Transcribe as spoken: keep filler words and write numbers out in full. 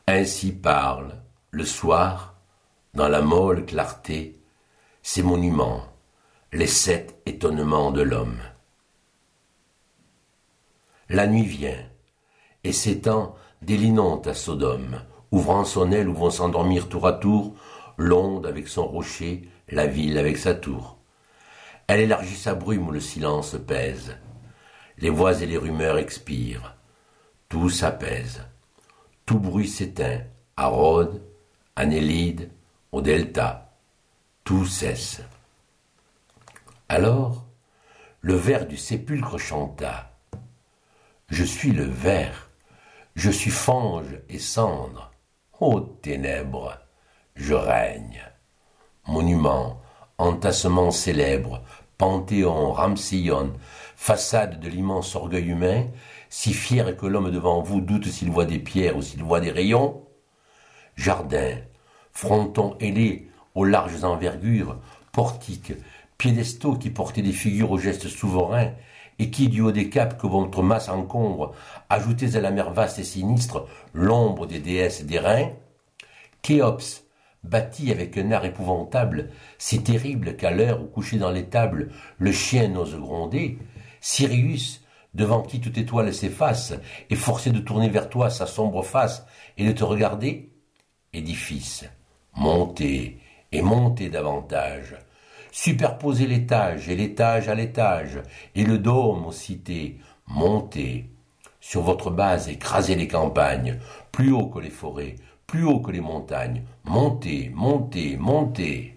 Ainsi parlent, le soir, dans la molle clarté, ces monuments, les sept étonnements de l'homme. La nuit vient, et s'étend des linontes à Sodome, ouvrant son aile où vont s'endormir tour à tour l'onde avec son rocher, la ville avec sa tour. Elle élargit sa brume où le silence pèse. Les voix et les rumeurs expirent. Tout s'apaise. Tout bruit s'éteint, à Rhodes, à Nélide, au delta. Tout cesse. Alors, le ver du sépulcre chanta. Je suis le ver, je suis fange et cendre. Ô ténèbres, je règne. Monument, entassement célèbre, panthéon, ramsillon, façade de l'immense orgueil humain, si fier que l'homme devant vous doute s'il voit des pierres ou s'il voit des rayons. Jardin, fronton ailé aux larges envergures, portiques, piédestaux qui portaient des figures aux gestes souverains, et qui, du haut des caps que votre masse encombre, ajoutez à la mer vaste et sinistre l'ombre des déesses des reins, Khéops, bâti avec un art épouvantable, si terrible qu'à l'heure où couché dans l'étable, le chien n'ose gronder, Sirius, devant qui toute étoile s'efface, est forcé de tourner vers toi sa sombre face et de te regarder, édifice, montez et montez davantage, superposez l'étage et l'étage à l'étage, et le dôme aux cités, montez. Sur votre base, écrasez les campagnes, plus haut que les forêts, plus haut que les montagnes, montez, montez, montez.